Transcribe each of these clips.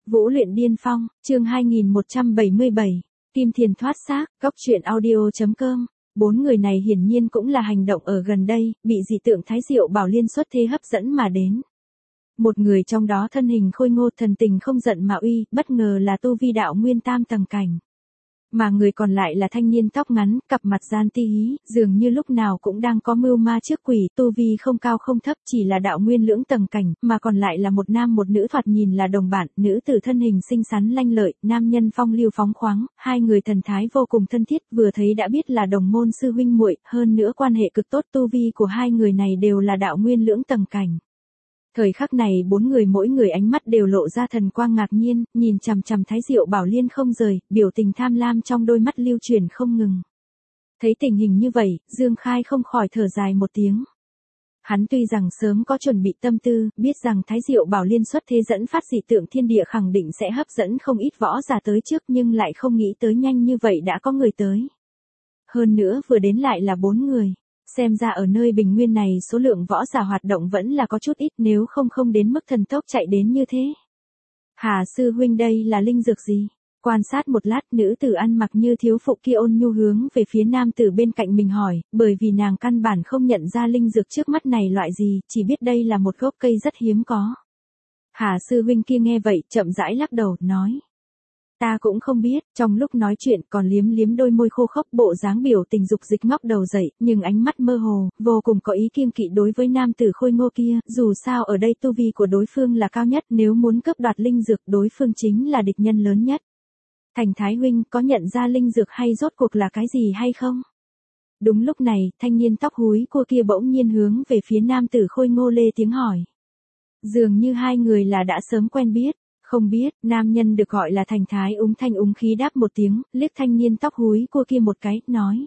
Vũ luyện điên phong, chương 2177, Kim Thiền thoát xác, góc truyện audio.com. Bốn người này hiển nhiên cũng là hành động ở gần đây, bị dị tượng Thái Diệu Bảo Liên xuất thế hấp dẫn mà đến. Một người trong đó thân hình khôi ngô thần tình không giận mà uy, bất ngờ là tu vi đạo nguyên tam tầng cảnh. Mà người còn lại là thanh niên tóc ngắn, cặp mặt gian ti hí, dường như lúc nào cũng đang có mưu ma trước quỷ, tu vi không cao không thấp, chỉ là đạo nguyên lưỡng tầng cảnh, mà còn lại là một nam một nữ thoạt nhìn là đồng bạn, nữ tử thân hình xinh xắn lanh lợi, nam nhân phong lưu phóng khoáng, hai người thần thái vô cùng thân thiết, vừa thấy đã biết là đồng môn sư huynh muội, hơn nữa quan hệ cực tốt, tu vi của hai người này đều là đạo nguyên lưỡng tầng cảnh. Thời khắc này bốn người mỗi người ánh mắt đều lộ ra thần quang ngạc nhiên, nhìn chằm chằm Thái Diệu Bảo Liên không rời, biểu tình tham lam trong đôi mắt lưu chuyển không ngừng. Thấy tình hình như vậy, Dương Khai không khỏi thở dài một tiếng. Hắn tuy rằng sớm có chuẩn bị tâm tư, biết rằng Thái Diệu Bảo Liên xuất thế dẫn phát dị tượng thiên địa khẳng định sẽ hấp dẫn không ít võ giả tới trước, nhưng lại không nghĩ tới nhanh như vậy đã có người tới. Hơn nữa vừa đến lại là bốn người. Xem ra ở nơi bình nguyên này số lượng võ giả hoạt động vẫn là có chút ít, nếu không đến mức thần tốc chạy đến như thế. Hà sư huynh, đây là linh dược gì? Quan sát một lát, nữ tử ăn mặc như thiếu phụ kia ôn nhu hướng về phía nam tử bên cạnh mình hỏi, bởi vì nàng căn bản không nhận ra linh dược trước mắt này loại gì, chỉ biết đây là một gốc cây rất hiếm có. Hà sư huynh kia nghe vậy, chậm rãi lắc đầu, nói. Ta cũng không biết, trong lúc nói chuyện còn liếm liếm đôi môi khô khốc, bộ dáng biểu tình dục dịch ngóc đầu dậy, nhưng ánh mắt mơ hồ, vô cùng có ý kiêng kỵ đối với nam tử khôi ngô kia, dù sao ở đây tu vi của đối phương là cao nhất, nếu muốn cướp đoạt linh dược đối phương chính là địch nhân lớn nhất. Thành Thái huynh có nhận ra linh dược hay rốt cuộc là cái gì hay không? Đúng lúc này, thanh niên tóc húi cua kia bỗng nhiên hướng về phía nam tử khôi ngô lê tiếng hỏi. Dường như hai người là đã sớm quen biết. Không biết, nam nhân được gọi là Thành Thái úng thanh úng khí đáp một tiếng, liếc thanh niên tóc húi cua kia một cái, nói.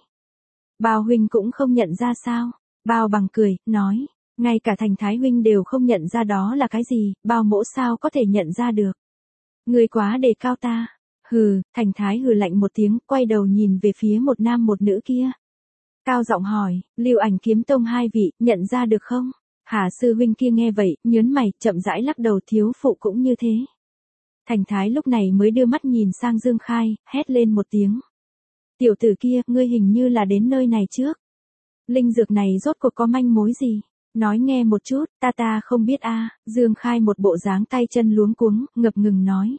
Bao huynh cũng không nhận ra sao? Bao bằng cười, nói. Ngay cả Thành Thái huynh đều không nhận ra đó là cái gì, bao mỗ sao có thể nhận ra được? Người quá đề cao ta. Hừ, Thành Thái hừ lạnh một tiếng, quay đầu nhìn về phía một nam một nữ kia. Cao giọng hỏi, Lưu Ảnh Kiếm Tông hai vị, nhận ra được không? Hà sư huynh kia nghe vậy, nhớn mày, chậm rãi lắc đầu, thiếu phụ cũng như thế. Thành Thái lúc này mới đưa mắt nhìn sang Dương Khai, hét lên một tiếng. Tiểu tử kia, ngươi hình như là đến nơi này trước. Linh dược này rốt cuộc có manh mối gì? Nói nghe một chút, ta không biết a. Dương Khai một bộ dáng tay chân luống cuống, ngập ngừng nói.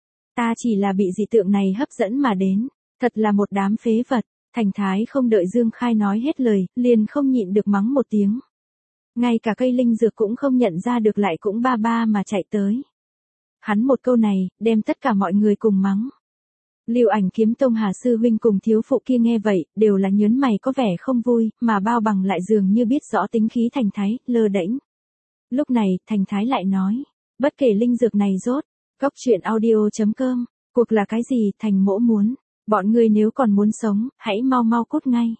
Ta chỉ là bị dị tượng này hấp dẫn mà đến, thật là một đám phế vật. Thành Thái không đợi Dương Khai nói hết lời, liền không nhịn được mắng một tiếng. Ngay cả cây linh dược cũng không nhận ra được lại cũng ba ba mà chạy tới. Hắn một câu này, đem tất cả mọi người cùng mắng. Lưu Ảnh Kiếm Tông Hà sư huynh cùng thiếu phụ kia nghe vậy, đều là nhớn mày có vẻ không vui, mà bao bằng lại dường như biết rõ tính khí Thành Thái, lơ đễnh. Lúc này, Thành Thái lại nói, bất kể linh dược này rốt, góc truyện audio.com, cuộc là cái gì, Thành mỗ muốn, bọn người nếu còn muốn sống, hãy mau cút ngay.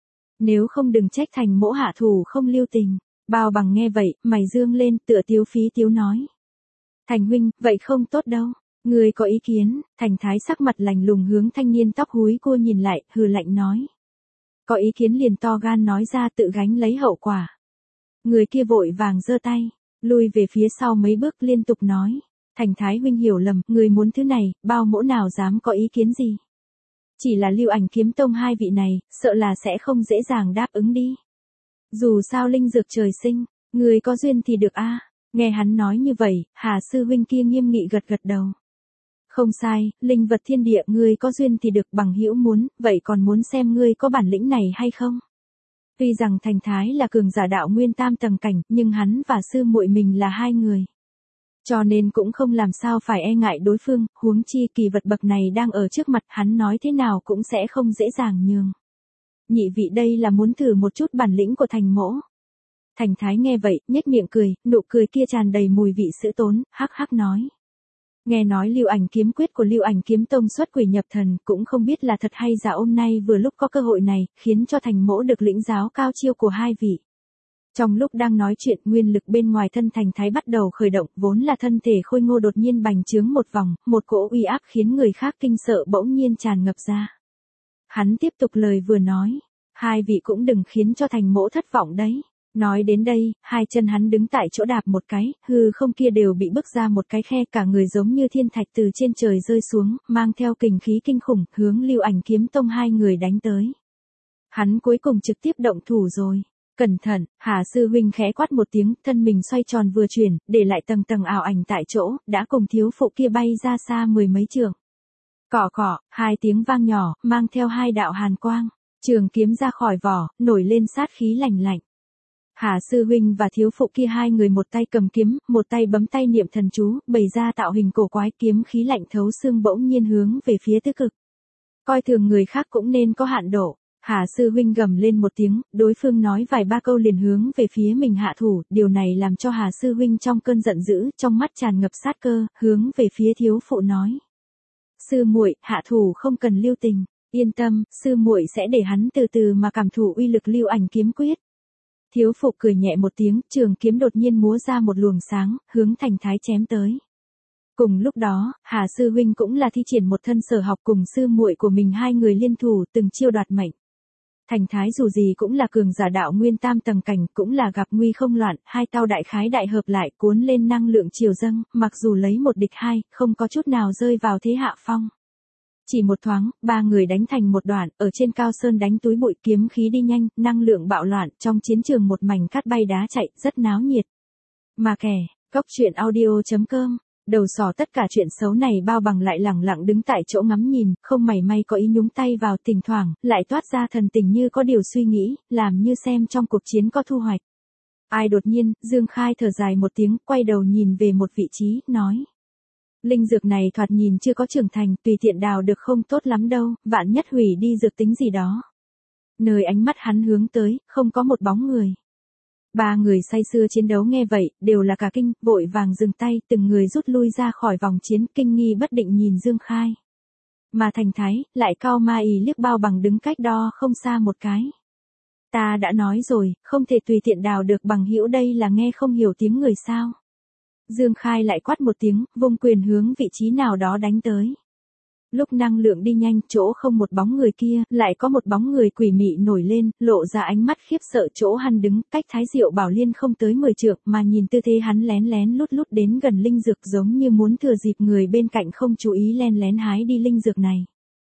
Nếu không đừng trách Thành mỗ hạ thủ không lưu tình. Bao bằng nghe vậy, mày dương lên, tựa tiếu phí tiếu nói. Thành huynh, vậy không tốt đâu. Người có ý kiến? Thành Thái sắc mặt lạnh lùng hướng thanh niên tóc húi cua nhìn lại, hừ lạnh nói. Có ý kiến liền to gan nói ra, tự gánh lấy hậu quả. Người kia vội vàng giơ tay, lui về phía sau mấy bước liên tục nói. Thành Thái huynh hiểu lầm, người muốn thứ này, bao mỗ nào dám có ý kiến gì. Chỉ là Lưu Ảnh Kiếm Tông hai vị này, sợ là sẽ không dễ dàng đáp ứng đi. Dù sao linh dược trời sinh, người có duyên thì được a. Nghe hắn nói như vậy, Hà sư huynh kia nghiêm nghị gật đầu. Không sai, linh vật thiên địa, ngươi có duyên thì được, bằng hữu muốn, vậy còn muốn xem ngươi có bản lĩnh này hay không? Tuy rằng Thành Thái là cường giả đạo nguyên tam tầng cảnh, nhưng hắn và sư muội mình là hai người. Cho nên cũng không làm sao phải e ngại đối phương, huống chi kỳ vật bậc này đang ở trước mặt, hắn nói thế nào cũng sẽ không dễ dàng nhường. Nhị vị đây là muốn thử một chút bản lĩnh của Thành mỗ. Thành Thái nghe vậy, nhếch miệng cười, nụ cười kia tràn đầy mùi vị sữa tốn, hắc hắc nói. Nghe nói Lưu Ảnh kiếm quyết của Lưu Ảnh Kiếm Tông xuất quỷ nhập thần, cũng không biết là thật hay giả, hôm nay vừa lúc có cơ hội này, khiến cho Thành mỗ được lĩnh giáo cao chiêu của hai vị. Trong lúc đang nói chuyện, nguyên lực bên ngoài thân Thành Thái bắt đầu khởi động, vốn là thân thể khôi ngô đột nhiên bành trướng một vòng, một cỗ uy áp khiến người khác kinh sợ bỗng nhiên tràn ngập ra. Hắn tiếp tục lời vừa nói, hai vị cũng đừng khiến cho Thành mỗ thất vọng đấy. Nói đến đây, hai chân hắn đứng tại chỗ đạp một cái, hư không kia đều bị bức ra một cái khe, cả người giống như thiên thạch từ trên trời rơi xuống, mang theo kình khí kinh khủng, hướng Lưu Ảnh Kiếm Tông hai người đánh tới. Hắn cuối cùng trực tiếp động thủ rồi. Cẩn thận, Hà sư huynh khẽ quát một tiếng, thân mình xoay tròn vừa chuyển, để lại tầng tầng ảo ảnh tại chỗ, đã cùng thiếu phụ kia bay ra xa mười mấy trượng. Cỏ cỏ, hai tiếng vang nhỏ, mang theo hai đạo hàn quang, trường kiếm ra khỏi vỏ, nổi lên sát khí lạnh lạnh. Hà sư huynh và thiếu phụ kia hai người một tay cầm kiếm, một tay bấm tay niệm thần chú, bày ra tạo hình cổ quái, kiếm khí lạnh thấu xương bỗng nhiên hướng về phía tứ cực. Coi thường người khác cũng nên có hạn độ. Hà sư huynh gầm lên một tiếng, đối phương nói vài ba câu liền hướng về phía mình hạ thủ, điều này làm cho Hà sư huynh trong cơn giận dữ, trong mắt tràn ngập sát cơ, hướng về phía thiếu phụ nói: "Sư muội, hạ thủ không cần lưu tình, yên tâm, sư muội sẽ để hắn từ từ mà cảm thụ uy lực Lưu Ảnh kiếm quyết." Thiếu phụ cười nhẹ một tiếng, trường kiếm đột nhiên múa ra một luồng sáng, hướng Thành Thái chém tới. Cùng lúc đó, Hà sư huynh cũng là thi triển một thân sở học cùng sư muội của mình, hai người liên thủ từng chiêu đoạt mệnh. Thành Thái dù gì cũng là cường giả đạo nguyên tam tầng cảnh, cũng là gặp nguy không loạn, hai tao đại khái đại hợp lại cuốn lên năng lượng triều dâng, mặc dù lấy một địch hai, không có chút nào rơi vào thế hạ phong. Chỉ một thoáng, ba người đánh thành một đoạn, ở trên cao sơn đánh túi bụi, kiếm khí đi nhanh, năng lượng bạo loạn, trong chiến trường một mảnh cát bay đá chạy, rất náo nhiệt. Mà kẻ, Cốc Truyện Audio.com, đầu sỏ tất cả chuyện xấu này Bao Bằng lại lẳng lặng đứng tại chỗ ngắm nhìn, không mảy may có ý nhúng tay vào, thỉnh thoảng lại toát ra thần tình như có điều suy nghĩ, làm như xem trong cuộc chiến có thu hoạch. Ai đột nhiên, Dương Khai thở dài một tiếng, quay đầu nhìn về một vị trí, nói: "Linh dược này thoạt nhìn chưa có trưởng thành, tùy tiện đào được không tốt lắm đâu, vạn nhất hủy đi dược tính gì đó." Nơi ánh mắt hắn hướng tới, không có một bóng người. Ba người say sưa chiến đấu nghe vậy, đều là cả kinh, vội vàng dừng tay, từng người rút lui ra khỏi vòng chiến, kinh nghi bất định nhìn Dương Khai. Mà Thành Thái, lại cau ma ì liếc Bao Bằng đứng cách đó không xa một cái. "Ta đã nói rồi, không thể tùy tiện đào được bằng hữu, đây là nghe không hiểu tiếng người sao?" Dương Khai lại quát một tiếng, vung quyền hướng vị trí nào đó đánh tới. Lúc năng lượng đi nhanh, chỗ không một bóng người kia, lại có một bóng người quỷ mị nổi lên, lộ ra ánh mắt khiếp sợ. Chỗ hắn đứng, cách Thái Diệu Bảo Liên không tới 10 trượng, mà nhìn tư thế hắn lén lén lút lút đến gần linh dược, giống như muốn thừa dịp người bên cạnh không chú ý len lén hái đi linh dược này.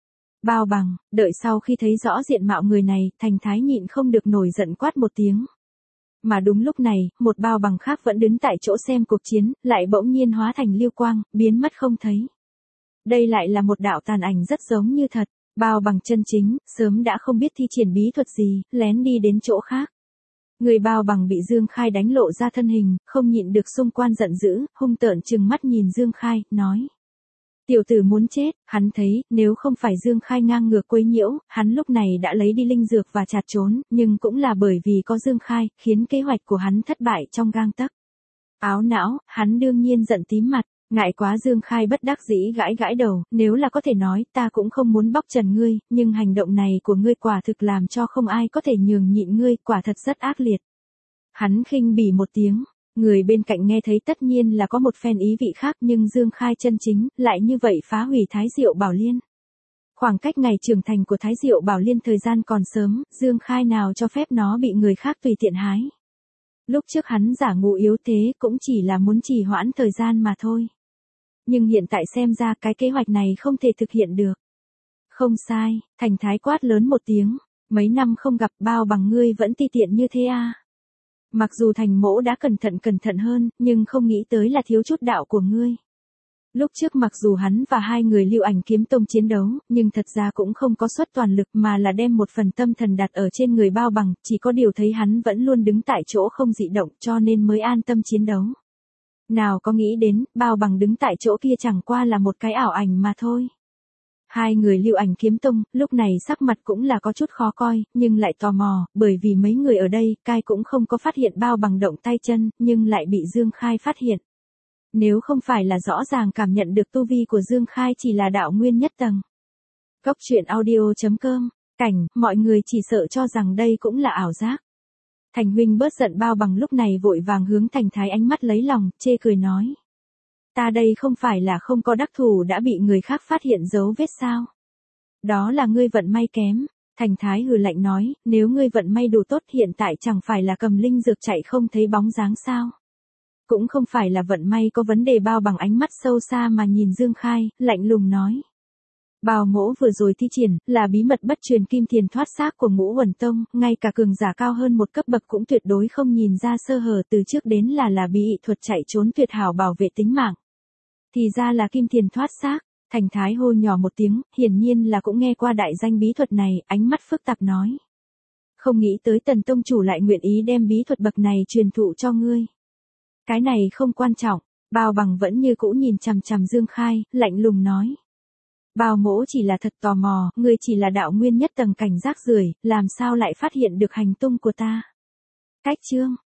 Bao Bằng, đợi sau khi thấy rõ diện mạo người này, Thành Thái nhịn không được nổi giận quát một tiếng. Mà đúng lúc này, một Bao Bằng khác vẫn đứng tại chỗ xem cuộc chiến, lại bỗng nhiên hóa thành lưu quang, biến mất không thấy. Đây lại là một đạo tàn ảnh rất giống như thật. Bao Bằng chân chính, sớm đã không biết thi triển bí thuật gì, lén đi đến chỗ khác. Người Bao Bằng bị Dương Khai đánh lộ ra thân hình, không nhịn được xung quanh giận dữ, hung tợn trừng mắt nhìn Dương Khai, nói: "Tiểu tử muốn chết." Hắn thấy, nếu không phải Dương Khai ngang ngược quấy nhiễu, hắn lúc này đã lấy đi linh dược và chạt trốn, nhưng cũng là bởi vì có Dương Khai, khiến kế hoạch của hắn thất bại trong gang tấc. Áo não, hắn đương nhiên giận tím mặt. Ngại quá, Dương Khai bất đắc dĩ gãi gãi đầu, "Nếu là có thể nói, ta cũng không muốn bóc trần ngươi, nhưng hành động này của ngươi quả thực làm cho không ai có thể nhường nhịn ngươi, quả thật rất ác liệt." Hắn khinh bỉ một tiếng, người bên cạnh nghe thấy tất nhiên là có một phen ý vị khác, nhưng Dương Khai chân chính, lại như vậy phá hủy Thái Diệu Bảo Liên. Khoảng cách ngày trưởng thành của Thái Diệu Bảo Liên thời gian còn sớm, Dương Khai nào cho phép nó bị người khác tùy tiện hái. Lúc trước hắn giả ngu yếu thế cũng chỉ là muốn trì hoãn thời gian mà thôi. Nhưng hiện tại xem ra cái kế hoạch này không thể thực hiện được. Không sai, Thành Thái quát lớn một tiếng, "Mấy năm không gặp, Bao Bằng ngươi vẫn ti tiện như thế à?" Mặc dù Thành mỗ đã cẩn thận hơn, nhưng không nghĩ tới là thiếu chút đạo của ngươi. Lúc trước mặc dù hắn và hai người Lưu Ảnh Kiếm Tông chiến đấu, nhưng thật ra cũng không có xuất toàn lực mà là đem một phần tâm thần đặt ở trên người Bao Bằng, chỉ có điều thấy hắn vẫn luôn đứng tại chỗ không dị động cho nên mới an tâm chiến đấu. Nào có nghĩ đến, Bao Bằng đứng tại chỗ kia chẳng qua là một cái ảo ảnh mà thôi. Hai người Lưu Ảnh Kiếm Tông, lúc này sắc mặt cũng là có chút khó coi, nhưng lại tò mò, bởi vì mấy người ở đây, cai cũng không có phát hiện Bao Bằng động tay chân, nhưng lại bị Dương Khai phát hiện. Nếu không phải là rõ ràng cảm nhận được tu vi của Dương Khai chỉ là đạo nguyên nhất tầng. Cốc Truyện Audio.com, cảnh, mọi người chỉ sợ cho rằng đây cũng là ảo giác. Thành huynh bớt giận. Bao Bằng lúc này vội vàng hướng Thành Thái ánh mắt lấy lòng, chê cười nói: "Ta đây không phải là không có đắc thủ đã bị người khác phát hiện dấu vết sao? Đó là ngươi vận may kém." Thành Thái hừ lạnh nói, nếu ngươi vận may đủ tốt hiện tại chẳng phải là cầm linh dược chạy không thấy bóng dáng sao. Cũng không phải là vận may có vấn đề. Bao bằng ánh mắt sâu xa mà nhìn Dương Khai, lạnh lùng nói. Bào mỗ vừa rồi thi triển, là bí mật bất truyền kim thiền thoát xác của Ngũ Uẩn Tông, ngay cả cường giả cao hơn một cấp bậc cũng tuyệt đối không nhìn ra sơ hở. Từ trước đến là bí ị thuật chạy trốn tuyệt hảo bảo vệ tính mạng. Thì ra là kim thiền thoát xác. Thành Thái hô nhỏ một tiếng, hiển nhiên là cũng nghe qua đại danh bí thuật này, ánh mắt phức tạp nói. Không nghĩ tới Tần tông chủ lại nguyện ý đem bí thuật bậc này truyền thụ cho ngươi. Cái này không quan trọng, Bao Bằng vẫn như cũ nhìn chằm chằm Dương Khai, lạnh lùng nói. Bao mỗ chỉ là thật tò mò, ngươi chỉ là đạo nguyên nhất tầng cảnh rác rưởi, làm sao lại phát hiện được hành tung của ta. Cách chương